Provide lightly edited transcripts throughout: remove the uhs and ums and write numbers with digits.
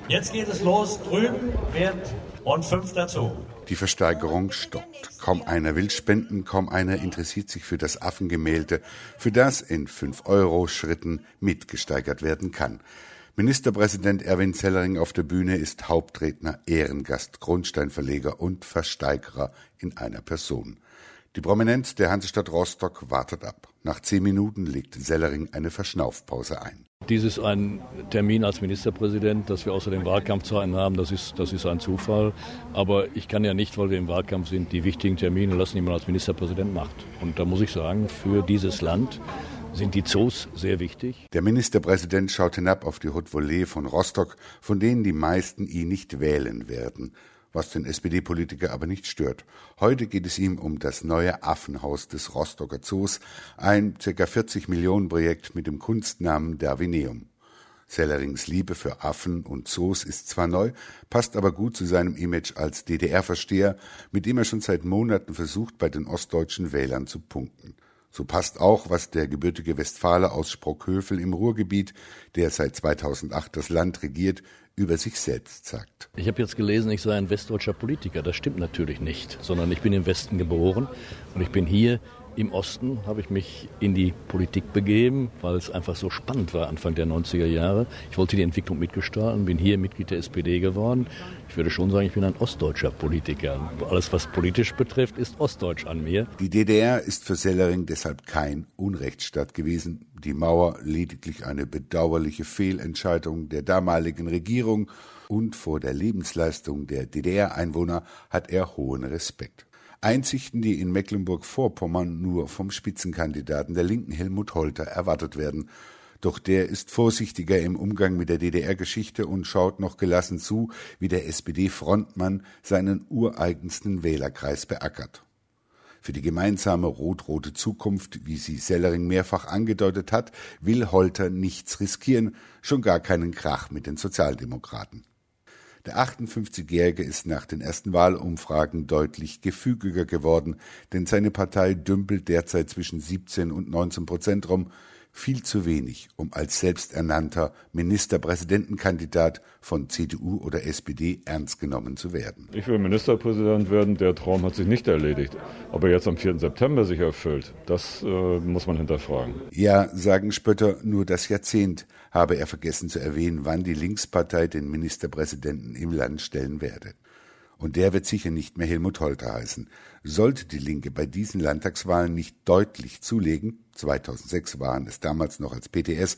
Jetzt geht es los, drüben Wert und 5 dazu. Die Versteigerung stockt. Kaum einer will spenden, kaum einer interessiert sich für das Affengemälde, für das in 5-Euro-Schritten mitgesteigert werden kann. Ministerpräsident Erwin Sellering auf der Bühne ist Hauptredner, Ehrengast, Grundsteinverleger und Versteigerer in einer Person. Die Prominenz der Hansestadt Rostock wartet ab. Nach 10 Minuten legt Sellering eine Verschnaufpause ein. Dies ist ein Termin als Ministerpräsident, dass wir außer den Wahlkampfzeiten haben, das ist ein Zufall. Aber ich kann ja nicht, weil wir im Wahlkampf sind, die wichtigen Termine lassen, die man als Ministerpräsident macht. Und da muss ich sagen, für dieses Land sind die Zoos sehr wichtig. Der Ministerpräsident schaut hinab auf die Haute Volée von Rostock, von denen die meisten ihn nicht wählen werden, was den SPD-Politiker aber nicht stört. Heute geht es ihm um das neue Affenhaus des Rostocker Zoos, ein ca. 40 Millionen Projekt mit dem Kunstnamen Darwineum. Sellerings Liebe für Affen und Zoos ist zwar neu, passt aber gut zu seinem Image als DDR-Versteher, mit dem er schon seit Monaten versucht, bei den ostdeutschen Wählern zu punkten. So passt auch, was der gebürtige Westfale aus Sprockhövel im Ruhrgebiet, der seit 2008 das Land regiert, über sich selbst sagt. Ich habe jetzt gelesen, ich sei ein westdeutscher Politiker. Das stimmt natürlich nicht, sondern ich bin im Westen geboren und ich bin hier im Osten, habe ich mich in die Politik begeben, weil es einfach so spannend war Anfang der 90er Jahre. Ich wollte die Entwicklung mitgestalten, bin hier Mitglied der SPD geworden. Ich würde schon sagen, ich bin ein ostdeutscher Politiker. Alles, was politisch betrifft, ist ostdeutsch an mir. Die DDR ist für Sellering deshalb kein Unrechtsstaat gewesen. Die Mauer lediglich eine bedauerliche Fehlentscheidung der damaligen Regierung. Und vor der Lebensleistung der DDR-Einwohner hat er hohen Respekt. Einsichten, die in Mecklenburg-Vorpommern nur vom Spitzenkandidaten der Linken Helmut Holter erwartet werden. Doch der ist vorsichtiger im Umgang mit der DDR-Geschichte und schaut noch gelassen zu, wie der SPD-Frontmann seinen ureigensten Wählerkreis beackert. Für die gemeinsame rot-rote Zukunft, wie sie Sellering mehrfach angedeutet hat, will Holter nichts riskieren, schon gar keinen Krach mit den Sozialdemokraten. Der 58-Jährige ist nach den ersten Wahlumfragen deutlich gefügiger geworden, denn seine Partei dümpelt derzeit zwischen 17 und 19% rum, viel zu wenig, um als selbsternannter Ministerpräsidentenkandidat von CDU oder SPD ernst genommen zu werden. Ich will Ministerpräsident werden, der Traum hat sich nicht erledigt. Ob er jetzt am 4. September sich erfüllt, das muss man hinterfragen. Ja, sagen Spötter, nur das Jahrzehnt habe er vergessen zu erwähnen, wann die Linkspartei den Ministerpräsidenten im Land stellen werde. Und der wird sicher nicht mehr Helmut Holter heißen. Sollte die Linke bei diesen Landtagswahlen nicht deutlich zulegen, 2006 waren es damals noch als PTS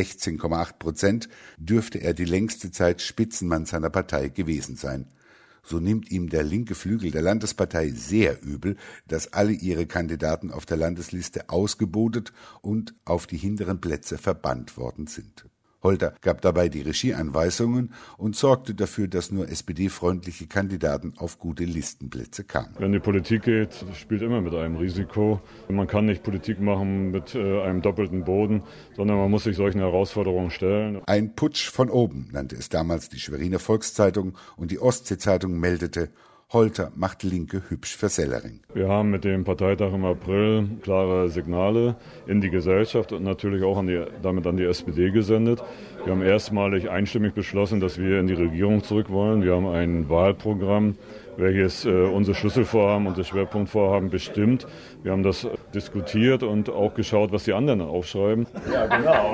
16,8%, dürfte er die längste Zeit Spitzenmann seiner Partei gewesen sein. So nimmt ihm der linke Flügel der Landespartei sehr übel, dass alle ihre Kandidaten auf der Landesliste ausgebotet und auf die hinteren Plätze verbannt worden sind. Holter gab dabei die Regieanweisungen und sorgte dafür, dass nur SPD-freundliche Kandidaten auf gute Listenplätze kamen. Wenn die Politik geht, spielt immer mit einem Risiko. Man kann nicht Politik machen mit einem doppelten Boden, sondern man muss sich solchen Herausforderungen stellen. Ein Putsch von oben, nannte es damals die Schweriner Volkszeitung, und die Ostsee-Zeitung meldete, Holter macht Linke hübsch für Sellering. Wir haben mit dem Parteitag im April klare Signale in die Gesellschaft und natürlich auch damit an die SPD gesendet. Wir haben erstmalig einstimmig beschlossen, dass wir in die Regierung zurück wollen. Wir haben ein Wahlprogramm, welches unsere Schlüsselvorhaben, unsere Schwerpunktvorhaben bestimmt. Wir haben das diskutiert und auch geschaut, was die anderen aufschreiben. Ja, genau.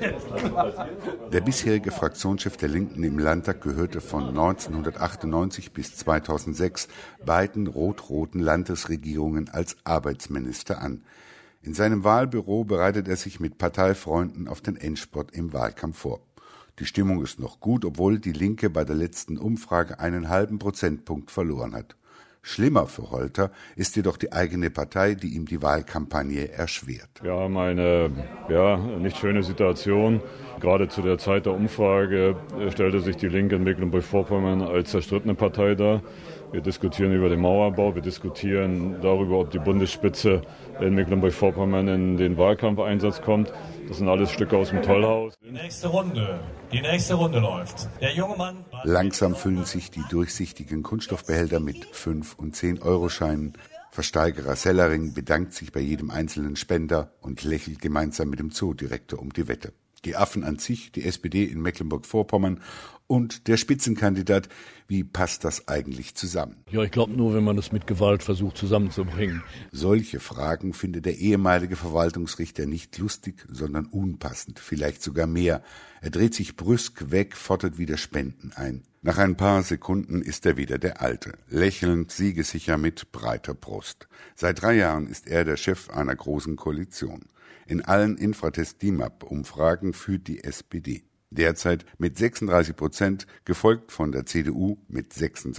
Der bisherige Fraktionschef der Linken im Landtag gehörte von 1998 bis 2006 beiden rot-roten Landesregierungen als Arbeitsminister an. In seinem Wahlbüro bereitet er sich mit Parteifreunden auf den Endspurt im Wahlkampf vor. Die Stimmung ist noch gut, obwohl die Linke bei der letzten Umfrage einen halben Prozentpunkt verloren hat. Schlimmer für Holter ist jedoch die eigene Partei, die ihm die Wahlkampagne erschwert. Wir haben eine nicht schöne Situation. Gerade zu der Zeit der Umfrage stellte sich die Linke in Mecklenburg-Vorpommern als zerstrittene Partei dar. Wir diskutieren über den Mauerbau, wir diskutieren darüber, ob die Bundesspitze in Mecklenburg-Vorpommern in den Wahlkampfeinsatz kommt. Das sind alles Stücke aus dem Tollhaus. Die nächste Runde läuft. Der junge Mann. Langsam füllen sich die durchsichtigen Kunststoffbehälter mit 5- und 10-Euro-Scheinen. Versteigerer Sellering bedankt sich bei jedem einzelnen Spender und lächelt gemeinsam mit dem Zoodirektor um die Wette. Die Affen an sich, die SPD in Mecklenburg-Vorpommern Und der Spitzenkandidat, wie passt das eigentlich zusammen? Ja, ich glaube nur, wenn man es mit Gewalt versucht zusammenzubringen. Solche Fragen findet der ehemalige Verwaltungsrichter nicht lustig, sondern unpassend, vielleicht sogar mehr. Er dreht sich brüsk weg, fordert wieder Spenden ein. Nach ein paar Sekunden ist er wieder der Alte, lächelnd, siegessicher mit breiter Brust. Seit 3 Jahren ist er der Chef einer großen Koalition. In allen Infratest-DIMAP-Umfragen führt die SPD. Derzeit mit 36%, gefolgt von der CDU mit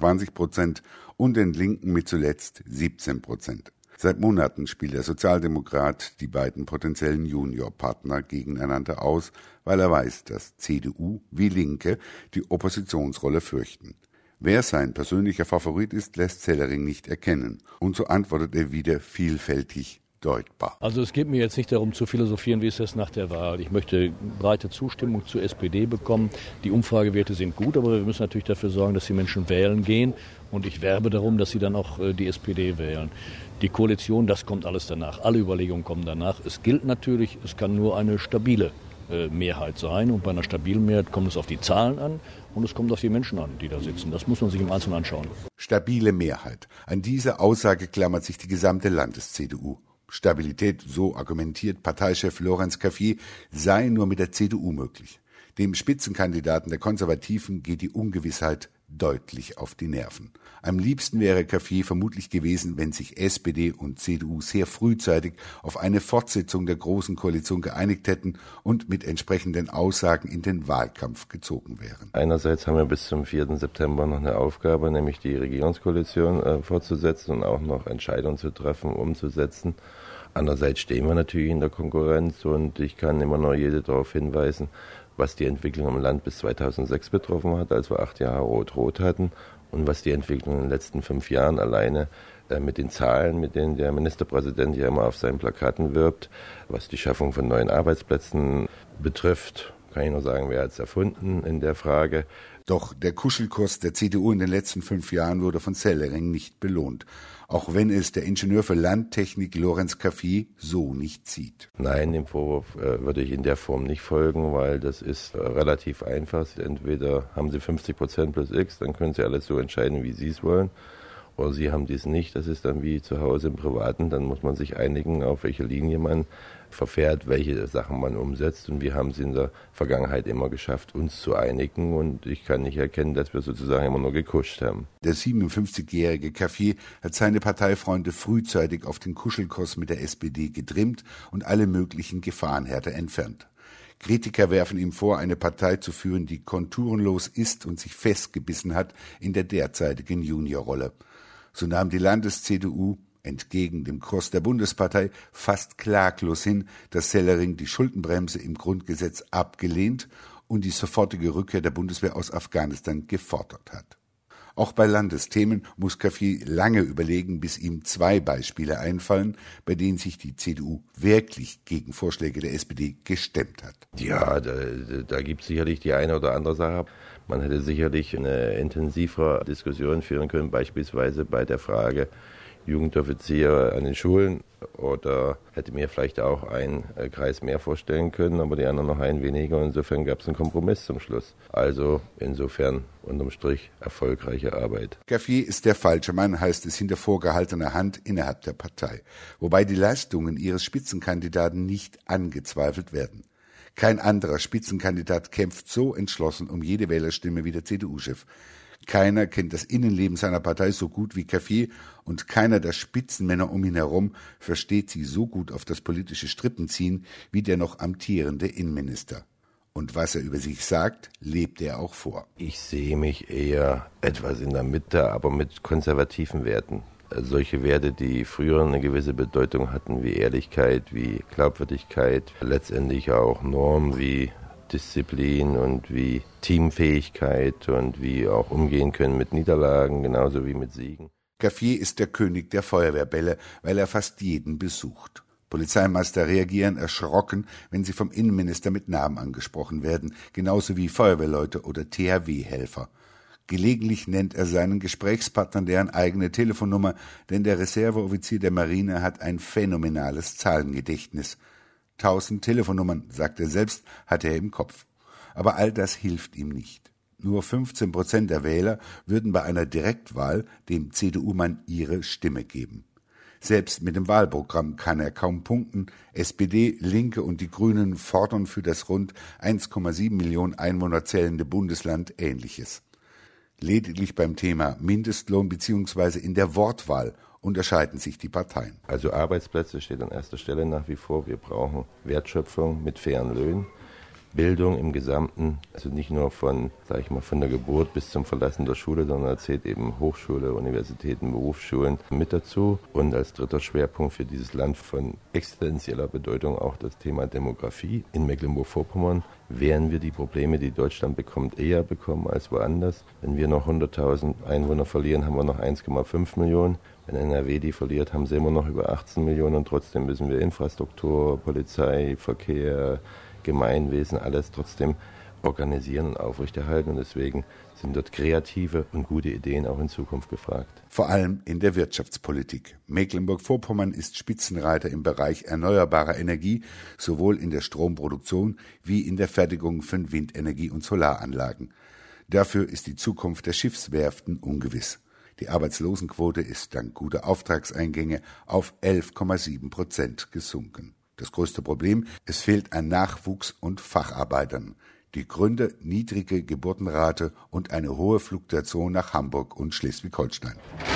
26% und den Linken mit zuletzt 17%. Seit Monaten spielt der Sozialdemokrat die beiden potenziellen Juniorpartner gegeneinander aus, weil er weiß, dass CDU wie Linke die Oppositionsrolle fürchten. Wer sein persönlicher Favorit ist, lässt Sellering nicht erkennen. Und so antwortet er wieder vielfältig deutbar. Also es geht mir jetzt nicht darum zu philosophieren, wie ist das nach der Wahl. Ich möchte breite Zustimmung zur SPD bekommen. Die Umfragewerte sind gut, aber wir müssen natürlich dafür sorgen, dass die Menschen wählen gehen. Und ich werbe darum, dass sie dann auch die SPD wählen. Die Koalition, das kommt alles danach. Alle Überlegungen kommen danach. Es gilt natürlich, es kann nur eine stabile Mehrheit sein. Und bei einer stabilen Mehrheit kommt es auf die Zahlen an und es kommt auf die Menschen an, die da sitzen. Das muss man sich im Einzelnen anschauen. Stabile Mehrheit. An diese Aussage klammert sich die gesamte Landes-CDU. Stabilität, so argumentiert Parteichef Lorenz Cafier, sei nur mit der CDU möglich. Dem Spitzenkandidaten der Konservativen geht die Ungewissheit deutlich auf die Nerven. Am liebsten wäre Cafier vermutlich gewesen, wenn sich SPD und CDU sehr frühzeitig auf eine Fortsetzung der Großen Koalition geeinigt hätten und mit entsprechenden Aussagen in den Wahlkampf gezogen wären. Einerseits haben wir bis zum 4. September noch eine Aufgabe, nämlich die Regierungskoalition fortzusetzen und auch noch Entscheidungen zu treffen, umzusetzen. Andererseits stehen wir natürlich in der Konkurrenz und ich kann immer noch jede darauf hinweisen, was die Entwicklung im Land bis 2006 betroffen hat, als wir 8 Jahre Rot-Rot hatten und was die Entwicklung in den letzten 5 Jahren alleine mit den Zahlen, mit denen der Ministerpräsident ja immer auf seinen Plakaten wirbt, was die Schaffung von neuen Arbeitsplätzen betrifft, kann ich nur sagen, wer hat es erfunden in der Frage. Doch der Kuschelkurs der CDU in den letzten 5 Jahren wurde von Sellering nicht belohnt, auch wenn es der Ingenieur für Landtechnik Lorenz Cafier so nicht sieht. Nein, dem Vorwurf würde ich in der Form nicht folgen, weil das ist relativ einfach. Entweder haben Sie 50% plus X, dann können Sie alles so entscheiden, wie Sie es wollen. Oder Sie haben dies nicht, das ist dann wie zu Hause im Privaten, dann muss man sich einigen, auf welche Linie man verfährt, welche Sachen man umsetzt. Und wir haben es in der Vergangenheit immer geschafft, uns zu einigen. Und ich kann nicht erkennen, dass wir sozusagen immer nur gekuscht haben. Der 57-jährige Cafier hat seine Parteifreunde frühzeitig auf den Kuschelkurs mit der SPD getrimmt und alle möglichen Gefahrenherde entfernt. Kritiker werfen ihm vor, eine Partei zu führen, die konturenlos ist und sich festgebissen hat in der derzeitigen Juniorrolle. So nahm die Landes-CDU entgegen dem Kurs der Bundespartei fast klaglos hin, dass Sellering die Schuldenbremse im Grundgesetz abgelehnt und die sofortige Rückkehr der Bundeswehr aus Afghanistan gefordert hat. Auch bei Landesthemen muss Cafier lange überlegen, bis ihm 2 Beispiele einfallen, bei denen sich die CDU wirklich gegen Vorschläge der SPD gestemmt hat. Ja, da gibt es sicherlich die eine oder andere Sache. Man hätte sicherlich eine intensivere Diskussion führen können, beispielsweise bei der Frage Jugendoffiziere an den Schulen, oder hätte mir vielleicht auch einen Kreis mehr vorstellen können, aber die anderen noch einen weniger. Insofern gab es einen Kompromiss zum Schluss. Also insofern unterm Strich erfolgreiche Arbeit. Cafier ist der falsche Mann, heißt es hinter vorgehaltener Hand innerhalb der Partei, wobei die Leistungen ihres Spitzenkandidaten nicht angezweifelt werden. Kein anderer Spitzenkandidat kämpft so entschlossen um jede Wählerstimme wie der CDU-Chef. Keiner kennt das Innenleben seiner Partei so gut wie Cafier und keiner der Spitzenmänner um ihn herum versteht sie so gut auf das politische Strippenziehen wie der noch amtierende Innenminister. Und was er über sich sagt, lebt er auch vor. Ich sehe mich eher etwas in der Mitte, aber mit konservativen Werten. Solche Werte, die früher eine gewisse Bedeutung hatten, wie Ehrlichkeit, wie Glaubwürdigkeit, letztendlich auch Normen wie Disziplin und wie Teamfähigkeit und wie auch umgehen können mit Niederlagen, genauso wie mit Siegen. Cafier ist der König der Feuerwehrbälle, weil er fast jeden besucht. Polizeimeister reagieren erschrocken, wenn sie vom Innenminister mit Namen angesprochen werden, genauso wie Feuerwehrleute oder THW-Helfer. Gelegentlich nennt er seinen Gesprächspartnern deren eigene Telefonnummer, denn der Reserveoffizier der Marine hat ein phänomenales Zahlengedächtnis. 1000 Telefonnummern, sagt er selbst, hat er im Kopf. Aber all das hilft ihm nicht. Nur 15% der Wähler würden bei einer Direktwahl dem CDU-Mann ihre Stimme geben. Selbst mit dem Wahlprogramm kann er kaum punkten. SPD, Linke und die Grünen fordern für das rund 1,7 Millionen Einwohner zählende Bundesland Ähnliches. Lediglich beim Thema Mindestlohn bzw. in der Wortwahl unterscheiden sich die Parteien. Also Arbeitsplätze steht an erster Stelle nach wie vor. Wir brauchen Wertschöpfung mit fairen Löhnen. Bildung im Gesamten, also nicht nur von der Geburt bis zum Verlassen der Schule, sondern da zählt eben Hochschule, Universitäten, Berufsschulen mit dazu. Und als dritter Schwerpunkt für dieses Land von existenzieller Bedeutung auch das Thema Demografie. In Mecklenburg-Vorpommern werden wir die Probleme, die Deutschland bekommt, eher bekommen als woanders. Wenn wir noch 100.000 Einwohner verlieren, haben wir noch 1,5 Millionen. Wenn NRW die verliert, haben sie immer noch über 18 Millionen und trotzdem müssen wir Infrastruktur, Polizei, Verkehr, Gemeinwesen, alles trotzdem organisieren und aufrechterhalten. Und deswegen sind dort kreative und gute Ideen auch in Zukunft gefragt. Vor allem in der Wirtschaftspolitik. Mecklenburg-Vorpommern ist Spitzenreiter im Bereich erneuerbarer Energie, sowohl in der Stromproduktion wie in der Fertigung von Windenergie und Solaranlagen. Dafür ist die Zukunft der Schiffswerften ungewiss. Die Arbeitslosenquote ist dank guter Auftragseingänge auf 11,7% gesunken. Das größte Problem, es fehlt an Nachwuchs und Facharbeitern. Die Gründe, niedrige Geburtenrate und eine hohe Fluktuation nach Hamburg und Schleswig-Holstein.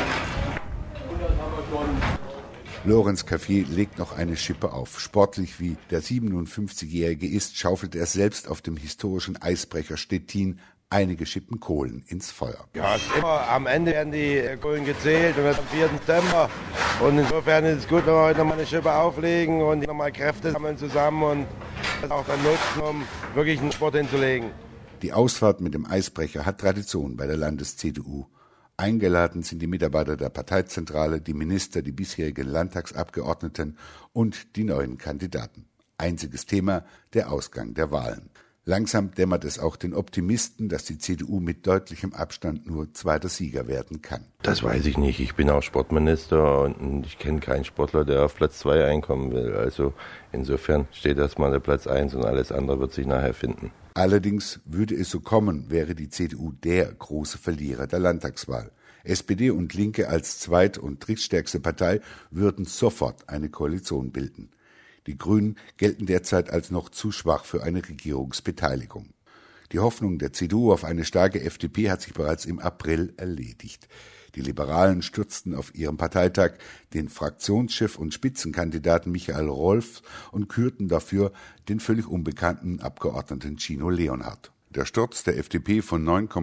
Lorenz Cafier legt noch eine Schippe auf. Sportlich wie der 57-Jährige ist, schaufelt er selbst auf dem historischen Eisbrecher Stettin einige Schippen Kohlen ins Feuer. Ja, immer am Ende werden die Kohlen gezählt und am 4. September. Und insofern ist es gut, wenn wir heute nochmal eine Schippe auflegen und nochmal Kräfte sammeln zusammen und das auch dann nutzen, um wirklich einen Sport hinzulegen. Die Ausfahrt mit dem Eisbrecher hat Tradition bei der Landes-CDU. Eingeladen sind die Mitarbeiter der Parteizentrale, die Minister, die bisherigen Landtagsabgeordneten und die neuen Kandidaten. Einziges Thema, der Ausgang der Wahlen. Langsam dämmert es auch den Optimisten, dass die CDU mit deutlichem Abstand nur zweiter Sieger werden kann. Das weiß ich nicht. Ich bin auch Sportminister und ich kenne keinen Sportler, der auf Platz 2 einkommen will. Also insofern steht erstmal der Platz 1 und alles andere wird sich nachher finden. Allerdings würde es so kommen, wäre die CDU der große Verlierer der Landtagswahl. SPD und Linke als zweit- und drittstärkste Partei würden sofort eine Koalition bilden. Die Grünen gelten derzeit als noch zu schwach für eine Regierungsbeteiligung. Die Hoffnung der CDU auf eine starke FDP hat sich bereits im April erledigt. Die Liberalen stürzten auf ihrem Parteitag den Fraktionschef und Spitzenkandidaten Michael Rolfs und kürten dafür den völlig unbekannten Abgeordneten Gino Leonhardt. Der Sturz der FDP von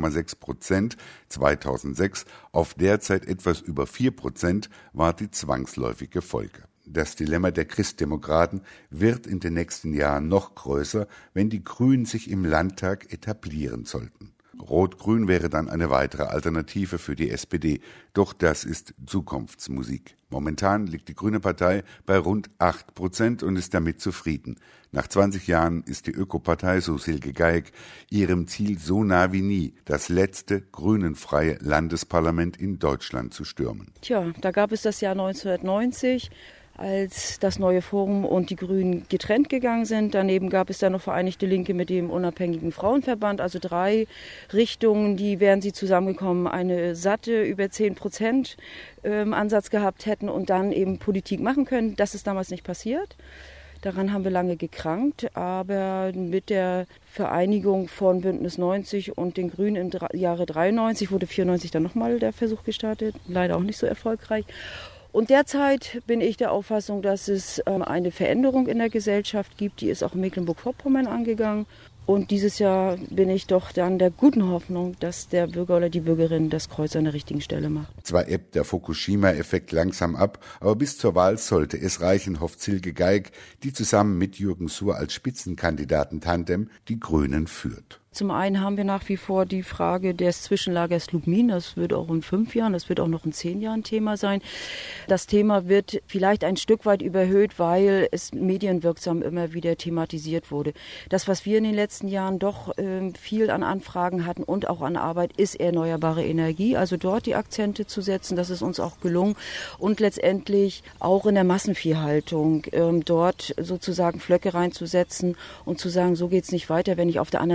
9,6% 2006 auf derzeit etwas über 4% war die zwangsläufige Folge. Das Dilemma der Christdemokraten wird in den nächsten Jahren noch größer, wenn die Grünen sich im Landtag etablieren sollten. Rot-Grün wäre dann eine weitere Alternative für die SPD, doch das ist Zukunftsmusik. Momentan liegt die Grüne Partei bei rund 8% und ist damit zufrieden. Nach 20 Jahren ist die Ökopartei, so Silke Geig, ihrem Ziel so nah wie nie, das letzte grünenfreie Landesparlament in Deutschland zu stürmen. Tja, da gab es das Jahr 1990. Als das neue Forum und die Grünen getrennt gegangen sind. Daneben gab es dann noch Vereinigte Linke mit dem unabhängigen Frauenverband, also 3 Richtungen, die wären sie zusammengekommen, eine satte über 10% Ansatz gehabt hätten und dann eben Politik machen können. Das ist damals nicht passiert. Daran haben wir lange gekrankt, aber mit der Vereinigung von Bündnis 90 und den Grünen im Jahre 93 wurde 94 dann nochmal der Versuch gestartet, leider auch nicht so erfolgreich. Und derzeit bin ich der Auffassung, dass es eine Veränderung in der Gesellschaft gibt, die ist auch in Mecklenburg-Vorpommern angegangen. Und dieses Jahr bin ich doch dann der guten Hoffnung, dass der Bürger oder die Bürgerin das Kreuz an der richtigen Stelle macht. Zwar ebbt der Fukushima-Effekt langsam ab, aber bis zur Wahl sollte es reichen, hofft Silke Geig, die zusammen mit Jürgen Suhr als Spitzenkandidaten-Tandem die Grünen führt. Zum einen haben wir nach wie vor die Frage des Zwischenlagers Lubmin. Das wird auch in 5 Jahren, das wird auch noch in 10 Jahren Thema sein. Das Thema wird vielleicht ein Stück weit überhöht, weil es medienwirksam immer wieder thematisiert wurde. Das, was wir in den letzten Jahren doch viel an Anfragen hatten und auch an Arbeit, ist erneuerbare Energie. Also dort die Akzente zu setzen, das ist uns auch gelungen. Und letztendlich auch in der Massenviehhaltung dort sozusagen Flöcke reinzusetzen und zu sagen, so geht's nicht weiter, wenn ich auf der anderen Seite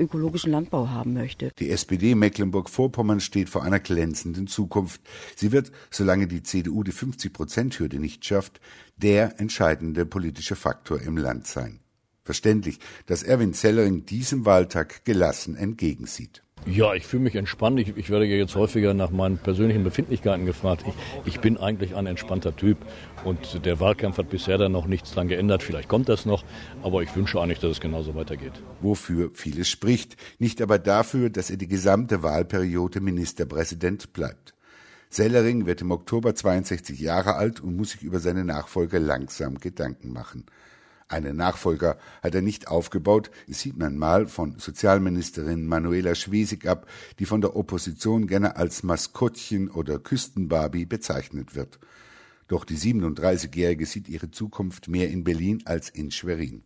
ökologischen Landbau haben möchte. Die SPD Mecklenburg-Vorpommern steht vor einer glänzenden Zukunft. Sie wird, solange die CDU die 50%-Hürde nicht schafft, der entscheidende politische Faktor im Land sein. Verständlich, dass Erwin Sellering diesem Wahltag gelassen entgegensieht. Ja, ich fühle mich entspannt. Ich werde ja jetzt häufiger nach meinen persönlichen Befindlichkeiten gefragt. Ich bin eigentlich ein entspannter Typ und der Wahlkampf hat bisher da noch nichts dran geändert. Vielleicht kommt das noch, aber ich wünsche eigentlich, dass es genauso weitergeht. Wofür vieles spricht, nicht aber dafür, dass er die gesamte Wahlperiode Ministerpräsident bleibt. Sellering wird im Oktober 62 Jahre alt und muss sich über seine Nachfolger langsam Gedanken machen. Einen Nachfolger hat er nicht aufgebaut, das sieht man mal von Sozialministerin Manuela Schwesig ab, die von der Opposition gerne als Maskottchen oder Küstenbarbie bezeichnet wird. Doch die 37-Jährige sieht ihre Zukunft mehr in Berlin als in Schwerin.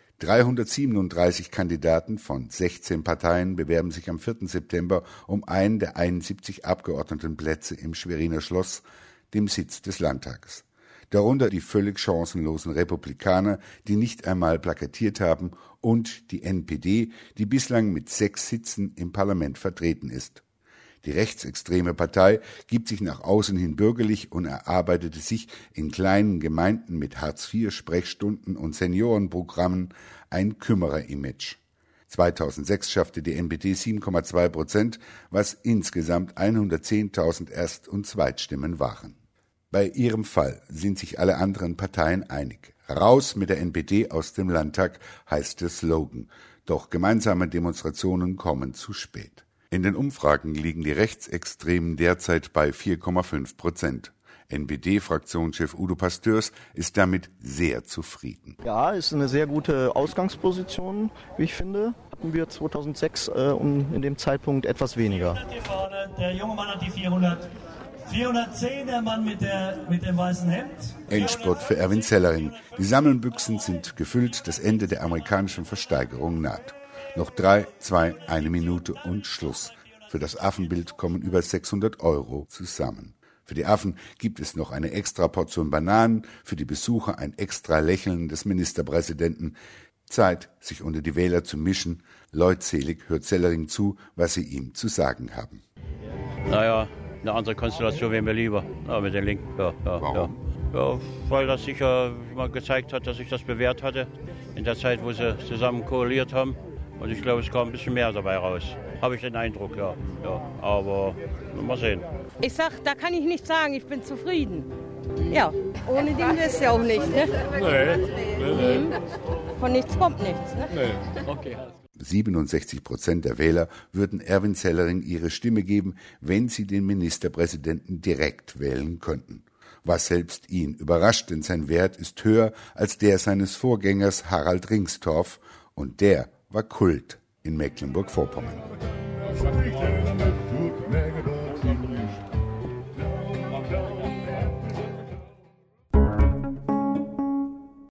337 Kandidaten von 16 Parteien bewerben sich am 4. September um einen der 71 Abgeordnetenplätze im Schweriner Schloss, dem Sitz des Landtages. Darunter die völlig chancenlosen Republikaner, die nicht einmal plakatiert haben, und die NPD, die bislang mit 6 Sitzen im Parlament vertreten ist. Die rechtsextreme Partei gibt sich nach außen hin bürgerlich und erarbeitete sich in kleinen Gemeinden mit Hartz-IV-Sprechstunden und Seniorenprogrammen ein Kümmerer-Image. 2006 schaffte die NPD 7,2%, was insgesamt 110.000 Erst- und Zweitstimmen waren. Bei ihrem Fall sind sich alle anderen Parteien einig. Raus mit der NPD aus dem Landtag heißt der Slogan. Doch gemeinsame Demonstrationen kommen zu spät. In den Umfragen liegen die Rechtsextremen derzeit bei 4,5%. NPD-Fraktionschef Udo Pasteurs ist damit sehr zufrieden. Ja, ist eine sehr gute Ausgangsposition, wie ich finde. Hatten wir 2006 in dem Zeitpunkt etwas weniger. Der junge Mann hat die 400. 410, der Mann mit dem weißen Hemd. Endspurt für Erwin Sellering. Die Sammelbüchsen sind gefüllt, das Ende der amerikanischen Versteigerung naht. Noch 3, 2, 1 Minute und Schluss. Für das Affenbild kommen über 600 € zusammen. Für die Affen gibt es noch eine extra Portion Bananen, für die Besucher ein extra Lächeln des Ministerpräsidenten. Zeit, sich unter die Wähler zu mischen. Leutselig hört Sellering zu, was sie ihm zu sagen haben. Naja, eine andere Konstellation wäre mir lieber, mit den Linken. Warum? Ja, weil das sicher mal gezeigt hat, dass sich das bewährt hatte, in der Zeit, wo sie zusammen koaliert haben. Und ich glaube, es kam ein bisschen mehr dabei raus. Habe ich den Eindruck, ja. Aber mal sehen. Ich sag, da kann ich nichts sagen, ich bin zufrieden. Ja, ohne den ist ja auch nicht, ne? Nee. Von nichts kommt nichts, ne? Nee. Okay. 67% der Wähler würden Erwin Sellering ihre Stimme geben, wenn sie den Ministerpräsidenten direkt wählen könnten. Was selbst ihn überrascht, denn sein Wert ist höher als der seines Vorgängers Harald Ringstorff, und der war Kult in Mecklenburg-Vorpommern.